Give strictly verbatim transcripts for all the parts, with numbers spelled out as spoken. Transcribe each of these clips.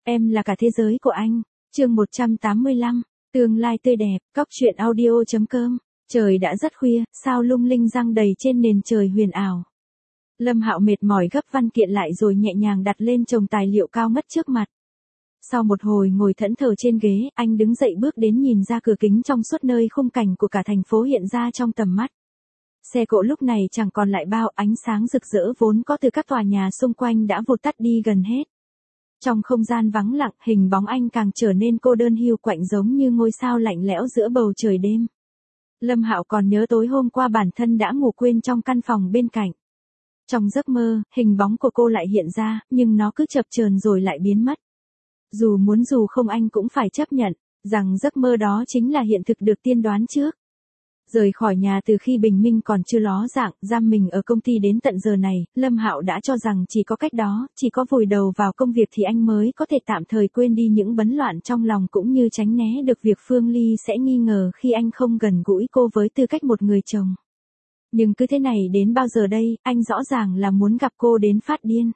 Em là cả thế giới của anh. Chương một trăm tám mươi lăm, tương lai tươi đẹp, cóc truyện audio.com. Trời đã rất khuya, sao lung linh răng đầy trên nền trời huyền ảo. Lâm Hạo mệt mỏi gấp văn kiện lại rồi nhẹ nhàng đặt lên chồng tài liệu cao ngất trước mặt. Sau một hồi ngồi thẫn thờ trên ghế, anh đứng dậy bước đến nhìn ra cửa kính trong suốt nơi khung cảnh của cả thành phố hiện ra trong tầm mắt. Xe cộ lúc này chẳng còn lại bao ánh sáng rực rỡ vốn có từ các tòa nhà xung quanh đã vụt tắt đi gần hết. Trong không gian vắng lặng, hình bóng anh càng trở nên cô đơn hiu quạnh giống như ngôi sao lạnh lẽo giữa bầu trời đêm. Lâm Hạo còn nhớ tối hôm qua bản thân đã ngủ quên trong căn phòng bên cạnh. Trong giấc mơ, hình bóng của cô lại hiện ra, nhưng nó cứ chập chờn rồi lại biến mất. Dù muốn dù không anh cũng phải chấp nhận, rằng giấc mơ đó chính là hiện thực được tiên đoán trước. Rời khỏi nhà từ khi bình minh còn chưa ló dạng, giam mình ở công ty đến tận giờ này, Lâm Hạo đã cho rằng chỉ có cách đó, chỉ có vùi đầu vào công việc thì anh mới có thể tạm thời quên đi những bấn loạn trong lòng cũng như tránh né được việc Phương Ly sẽ nghi ngờ khi anh không gần gũi cô với tư cách một người chồng. Nhưng cứ thế này đến bao giờ đây, anh rõ ràng là muốn gặp cô đến phát điên.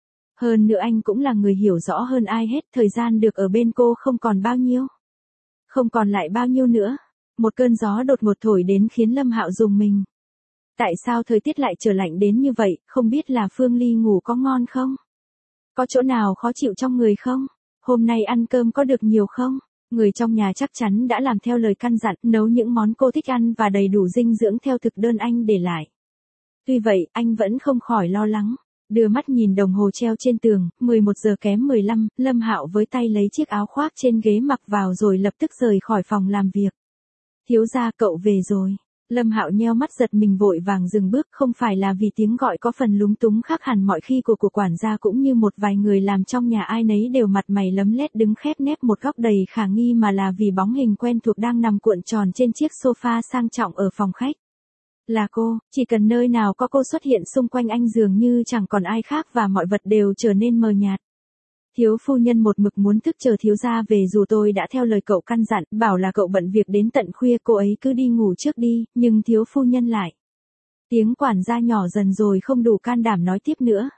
Hơn nữa anh cũng là người hiểu rõ hơn ai hết thời gian được ở bên cô không còn bao nhiêu. Không còn lại bao nhiêu nữa. Một cơn gió đột ngột thổi đến khiến Lâm Hạo rùng mình. Tại sao thời tiết lại trở lạnh đến như vậy, không biết là Phương Ly ngủ có ngon không? Có chỗ nào khó chịu trong người không? Hôm nay ăn cơm có được nhiều không? Người trong nhà chắc chắn đã làm theo lời căn dặn, nấu những món cô thích ăn và đầy đủ dinh dưỡng theo thực đơn anh để lại. Tuy vậy, anh vẫn không khỏi lo lắng. Đưa mắt nhìn đồng hồ treo trên tường, mười một giờ kém mười lăm, Lâm Hạo với tay lấy chiếc áo khoác trên ghế mặc vào rồi lập tức rời khỏi phòng làm việc. Thiếu gia, cậu về rồi. Lâm Hạo nheo mắt giật mình vội vàng dừng bước, không phải là vì tiếng gọi có phần lúng túng khác hẳn mọi khi của của quản gia cũng như một vài người làm trong nhà ai nấy đều mặt mày lấm lét đứng khép nép một góc đầy khả nghi mà là vì bóng hình quen thuộc đang nằm cuộn tròn trên chiếc sofa sang trọng ở phòng khách. Là cô, chỉ cần nơi nào có cô xuất hiện xung quanh anh dường như chẳng còn ai khác và mọi vật đều trở nên mờ nhạt. Thiếu phu nhân một mực muốn thức chờ thiếu gia về dù tôi đã theo lời cậu căn dặn, bảo là cậu bận việc đến tận khuya cô ấy cứ đi ngủ trước đi, nhưng thiếu phu nhân lại. Tiếng quản gia nhỏ dần rồi không đủ can đảm nói tiếp nữa.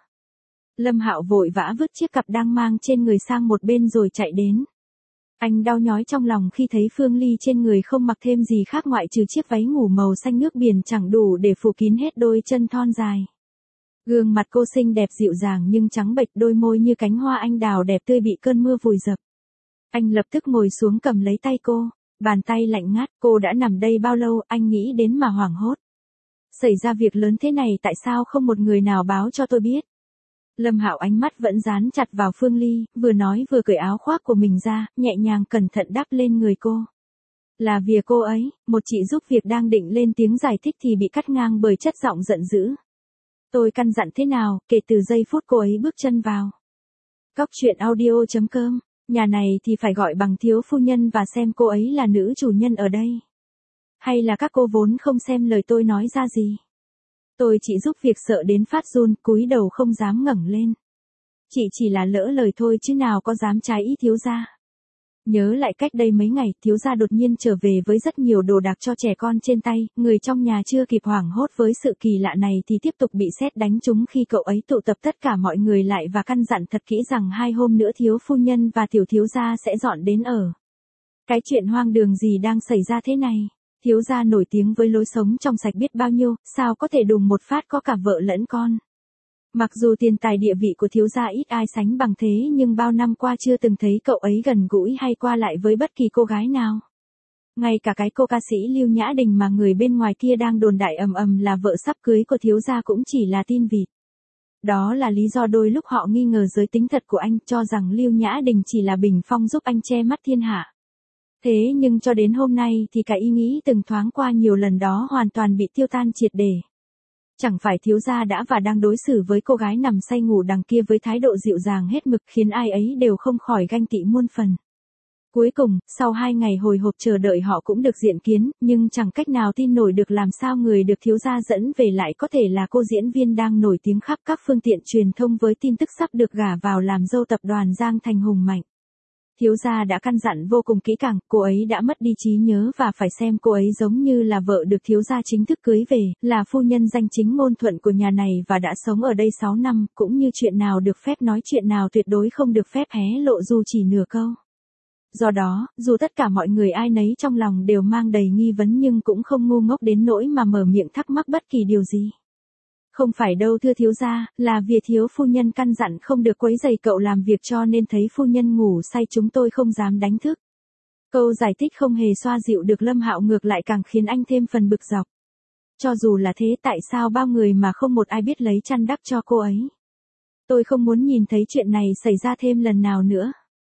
Lâm Hạo vội vã vứt chiếc cặp đang mang trên người sang một bên rồi chạy đến. Anh đau nhói trong lòng khi thấy Phương Ly trên người không mặc thêm gì khác ngoại trừ chiếc váy ngủ màu xanh nước biển chẳng đủ để phủ kín hết đôi chân thon dài. Gương mặt cô xinh đẹp dịu dàng nhưng trắng bệch, đôi môi như cánh hoa anh đào đẹp tươi bị cơn mưa vùi dập. Anh lập tức ngồi xuống cầm lấy tay cô, bàn tay lạnh ngắt, cô đã nằm đây bao lâu, anh nghĩ đến mà hoảng hốt. Xảy ra việc lớn thế này tại sao không một người nào báo cho tôi biết? Lâm Hạo ánh mắt vẫn dán chặt vào Phương Ly, vừa nói vừa cởi áo khoác của mình ra, nhẹ nhàng cẩn thận đắp lên người cô. Là vì cô ấy, một chị giúp việc đang định lên tiếng giải thích thì bị cắt ngang bởi chất giọng giận dữ. Tôi căn dặn thế nào, kể từ giây phút cô ấy bước chân vào. Cóc truyện audio.com, nhà này thì phải gọi bằng thiếu phu nhân và xem cô ấy là nữ chủ nhân ở đây. Hay là các cô vốn không xem lời tôi nói ra gì. Tôi chỉ giúp việc sợ đến phát run, cúi đầu không dám ngẩng lên. Chị chỉ là lỡ lời thôi chứ nào có dám trái ý thiếu gia. Nhớ lại cách đây mấy ngày, thiếu gia đột nhiên trở về với rất nhiều đồ đạc cho trẻ con trên tay, người trong nhà chưa kịp hoảng hốt với sự kỳ lạ này thì tiếp tục bị sét đánh trúng khi cậu ấy tụ tập tất cả mọi người lại và căn dặn thật kỹ rằng hai hôm nữa thiếu phu nhân và tiểu thiếu gia sẽ dọn đến ở. Cái chuyện hoang đường gì đang xảy ra thế này? Thiếu gia nổi tiếng với lối sống trong sạch biết bao nhiêu, sao có thể đùng một phát có cả vợ lẫn con. Mặc dù tiền tài địa vị của thiếu gia ít ai sánh bằng thế nhưng bao năm qua chưa từng thấy cậu ấy gần gũi hay qua lại với bất kỳ cô gái nào. Ngay cả cái cô ca sĩ Lưu Nhã Đình mà người bên ngoài kia đang đồn đại ầm ầm là vợ sắp cưới của thiếu gia cũng chỉ là tin vịt. Đó là lý do đôi lúc họ nghi ngờ giới tính thật của anh, cho rằng Lưu Nhã Đình chỉ là bình phong giúp anh che mắt thiên hạ. Thế nhưng cho đến hôm nay thì cả ý nghĩ từng thoáng qua nhiều lần đó hoàn toàn bị tiêu tan triệt để. Chẳng phải thiếu gia đã và đang đối xử với cô gái nằm say ngủ đằng kia với thái độ dịu dàng hết mực khiến ai ấy đều không khỏi ganh tị muôn phần. Cuối cùng, sau hai ngày hồi hộp chờ đợi họ cũng được diện kiến, nhưng chẳng cách nào tin nổi được làm sao người được thiếu gia dẫn về lại có thể là cô diễn viên đang nổi tiếng khắp các phương tiện truyền thông với tin tức sắp được gả vào làm dâu tập đoàn Giang Thành Hùng Mạnh. Thiếu gia đã căn dặn vô cùng kỹ càng, cô ấy đã mất đi trí nhớ và phải xem cô ấy giống như là vợ được thiếu gia chính thức cưới về, là phu nhân danh chính ngôn thuận của nhà này và đã sống ở đây sáu năm, cũng như chuyện nào được phép nói chuyện nào tuyệt đối không được phép hé lộ dù chỉ nửa câu. Do đó, dù tất cả mọi người ai nấy trong lòng đều mang đầy nghi vấn nhưng cũng không ngu ngốc đến nỗi mà mở miệng thắc mắc bất kỳ điều gì. Không phải đâu thưa thiếu gia, là vì thiếu phu nhân căn dặn không được quấy rầy cậu làm việc cho nên thấy phu nhân ngủ say chúng tôi không dám đánh thức. Câu giải thích không hề xoa dịu được Lâm Hạo, ngược lại càng khiến anh thêm phần bực dọc. Cho dù là thế tại sao bao người mà không một ai biết lấy chăn đắp cho cô ấy. Tôi không muốn nhìn thấy chuyện này xảy ra thêm lần nào nữa.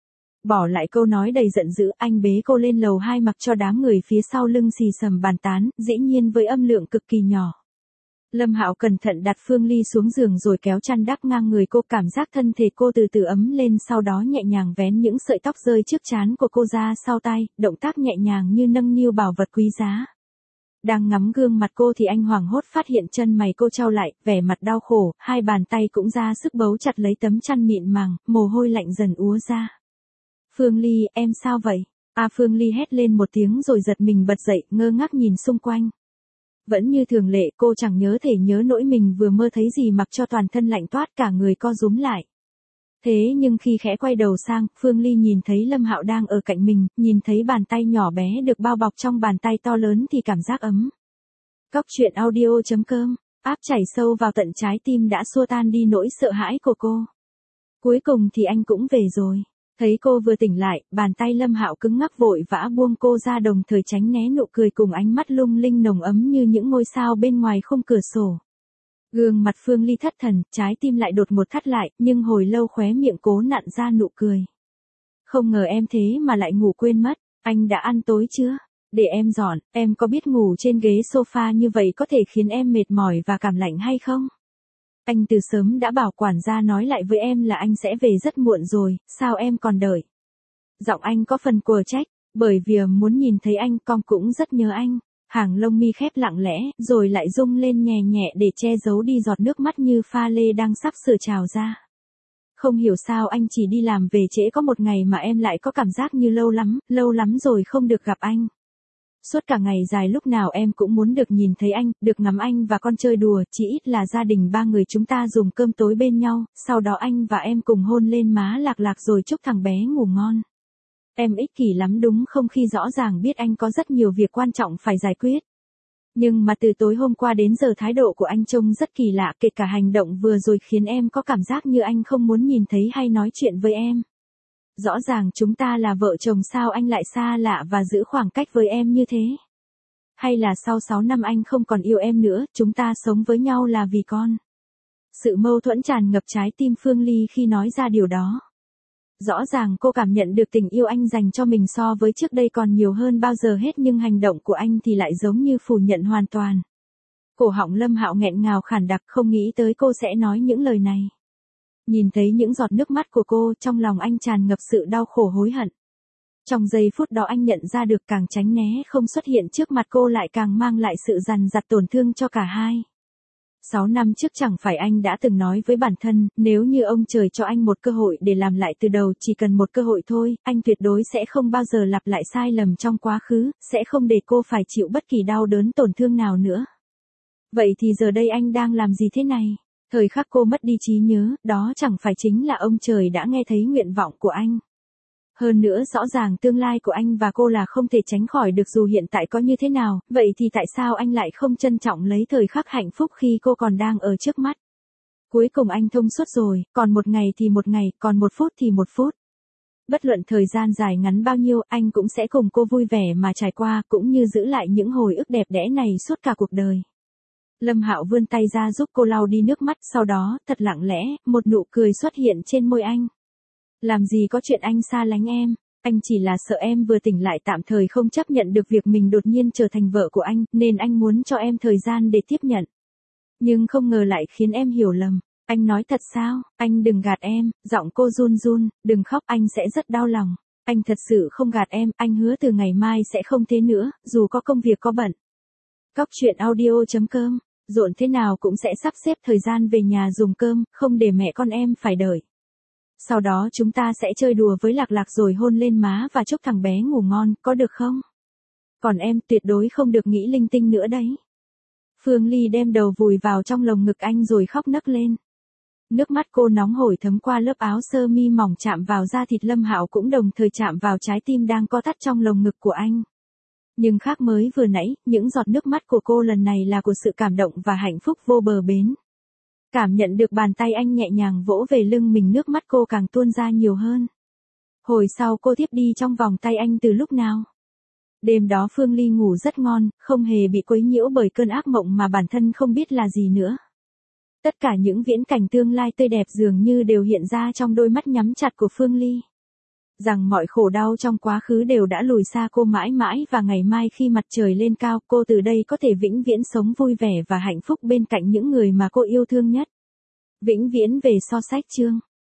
Bỏ lại câu nói đầy giận dữ, anh bế cô lên lầu hai mặc cho đám người phía sau lưng xì xầm bàn tán, dĩ nhiên với âm lượng cực kỳ nhỏ. Lâm Hạo cẩn thận đặt Phương Ly xuống giường rồi kéo chăn đắp ngang người cô, cảm giác thân thể cô từ từ ấm lên, sau đó nhẹ nhàng vén những sợi tóc rơi trước trán của cô ra sau tai, động tác nhẹ nhàng như nâng niu bảo vật quý giá. Đang ngắm gương mặt cô thì anh hoảng hốt phát hiện chân mày cô chau lại, vẻ mặt đau khổ, hai bàn tay cũng ra sức bấu chặt lấy tấm chăn mịn màng, mồ hôi lạnh dần úa ra. Phương Ly, em sao vậy? À Phương Ly hét lên một tiếng rồi giật mình bật dậy, ngơ ngác nhìn xung quanh. Vẫn như thường lệ, cô chẳng nhớ thể nhớ nỗi mình vừa mơ thấy gì mặc cho toàn thân lạnh toát cả người co rúm lại. Thế nhưng khi khẽ quay đầu sang, Phương Ly nhìn thấy Lâm Hạo đang ở cạnh mình, nhìn thấy bàn tay nhỏ bé được bao bọc trong bàn tay to lớn thì cảm giác ấm. Cóc truyện audio chấm com, áp chảy sâu vào tận trái tim đã xua tan đi nỗi sợ hãi của cô. Cuối cùng thì anh cũng về rồi. Thấy cô vừa tỉnh lại, bàn tay Lâm Hạo cứng ngắc vội vã buông cô ra, đồng thời tránh né nụ cười cùng ánh mắt lung linh nồng ấm như những ngôi sao bên ngoài khung cửa sổ. Gương mặt Phương Ly thất thần, trái tim lại đột ngột thắt lại, nhưng hồi lâu khóe miệng cố nặn ra nụ cười. Không ngờ em thế mà lại ngủ quên mất, anh đã ăn tối chưa? Để em dọn, em có biết ngủ trên ghế sofa như vậy có thể khiến em mệt mỏi và cảm lạnh hay không? Anh từ sớm đã bảo quản gia nói lại với em là anh sẽ về rất muộn rồi, sao em còn đợi? Giọng anh có phần quờ trách, bởi vì muốn nhìn thấy anh con cũng rất nhớ anh. Hàng lông mi khép lặng lẽ, rồi lại rung lên nhẹ nhẹ để che giấu đi giọt nước mắt như pha lê đang sắp sửa trào ra. Không hiểu sao anh chỉ đi làm về trễ có một ngày mà em lại có cảm giác như lâu lắm, lâu lắm rồi không được gặp anh. Suốt cả ngày dài lúc nào em cũng muốn được nhìn thấy anh, được ngắm anh và con chơi đùa, chỉ ít là gia đình ba người chúng ta dùng cơm tối bên nhau, sau đó anh và em cùng hôn lên má lạc lạc rồi chúc thằng bé ngủ ngon. Em ích kỷ lắm đúng không khi rõ ràng biết anh có rất nhiều việc quan trọng phải giải quyết. Nhưng mà từ tối hôm qua đến giờ thái độ của anh trông rất kỳ lạ, kể cả hành động vừa rồi khiến em có cảm giác như anh không muốn nhìn thấy hay nói chuyện với em. Rõ ràng chúng ta là vợ chồng sao anh lại xa lạ và giữ khoảng cách với em như thế? Hay là sau sáu năm anh không còn yêu em nữa, chúng ta sống với nhau là vì con? Sự mâu thuẫn tràn ngập trái tim Phương Ly khi nói ra điều đó. Rõ ràng cô cảm nhận được tình yêu anh dành cho mình so với trước đây còn nhiều hơn bao giờ hết, nhưng hành động của anh thì lại giống như phủ nhận hoàn toàn. Cổ họng Lâm Hạo nghẹn ngào khản đặc, không nghĩ tới cô sẽ nói những lời này. Nhìn thấy những giọt nước mắt của cô, trong lòng anh tràn ngập sự đau khổ hối hận. Trong giây phút đó anh nhận ra được càng tránh né không xuất hiện trước mặt cô lại càng mang lại sự dằn vặt tổn thương cho cả hai. Sáu năm trước chẳng phải anh đã từng nói với bản thân, nếu như ông trời cho anh một cơ hội để làm lại từ đầu, chỉ cần một cơ hội thôi, anh tuyệt đối sẽ không bao giờ lặp lại sai lầm trong quá khứ, sẽ không để cô phải chịu bất kỳ đau đớn tổn thương nào nữa. Vậy thì giờ đây anh đang làm gì thế này? Thời khắc cô mất đi trí nhớ, đó chẳng phải chính là ông trời đã nghe thấy nguyện vọng của anh. Hơn nữa rõ ràng tương lai của anh và cô là không thể tránh khỏi được dù hiện tại có như thế nào, vậy thì tại sao anh lại không trân trọng lấy thời khắc hạnh phúc khi cô còn đang ở trước mắt? Cuối cùng anh thông suốt rồi, còn một ngày thì một ngày, còn một phút thì một phút. Bất luận thời gian dài ngắn bao nhiêu, anh cũng sẽ cùng cô vui vẻ mà trải qua, cũng như giữ lại những hồi ức đẹp đẽ này suốt cả cuộc đời. Lâm Hạo vươn tay ra giúp cô lau đi nước mắt, sau đó, thật lặng lẽ, một nụ cười xuất hiện trên môi anh. Làm gì có chuyện anh xa lánh em, anh chỉ là sợ em vừa tỉnh lại tạm thời không chấp nhận được việc mình đột nhiên trở thành vợ của anh, nên anh muốn cho em thời gian để tiếp nhận. Nhưng không ngờ lại khiến em hiểu lầm. Anh nói thật sao, anh đừng gạt em, giọng cô run run, đừng khóc anh sẽ rất đau lòng. Anh thật sự không gạt em, anh hứa từ ngày mai sẽ không thế nữa, dù có công việc có bận. Cóc truyện audio chấm com, rộn thế nào cũng sẽ sắp xếp thời gian về nhà dùng cơm, không để mẹ con em phải đợi. Sau đó chúng ta sẽ chơi đùa với Lạc Lạc rồi hôn lên má và chúc thằng bé ngủ ngon, có được không? Còn em tuyệt đối không được nghĩ linh tinh nữa đấy. Phương Ly đem đầu vùi vào trong lồng ngực anh rồi khóc nấc lên. Nước mắt cô nóng hổi thấm qua lớp áo sơ mi mỏng chạm vào da thịt Lâm Hạo cũng đồng thời chạm vào trái tim đang co thắt trong lồng ngực của anh. Nhưng khác mới vừa nãy, những giọt nước mắt của cô lần này là của sự cảm động và hạnh phúc vô bờ bến. Cảm nhận được bàn tay anh nhẹ nhàng vỗ về lưng mình, nước mắt cô càng tuôn ra nhiều hơn. Hồi sau cô tiếp đi trong vòng tay anh từ lúc nào? Đêm đó Phương Ly ngủ rất ngon, không hề bị quấy nhiễu bởi cơn ác mộng mà bản thân không biết là gì nữa. Tất cả những viễn cảnh tương lai tươi đẹp dường như đều hiện ra trong đôi mắt nhắm chặt của Phương Ly. Rằng mọi khổ đau trong quá khứ đều đã lùi xa cô mãi mãi và ngày mai khi mặt trời lên cao, cô từ đây có thể vĩnh viễn sống vui vẻ và hạnh phúc bên cạnh những người mà cô yêu thương nhất. Vĩnh viễn về so sách chương.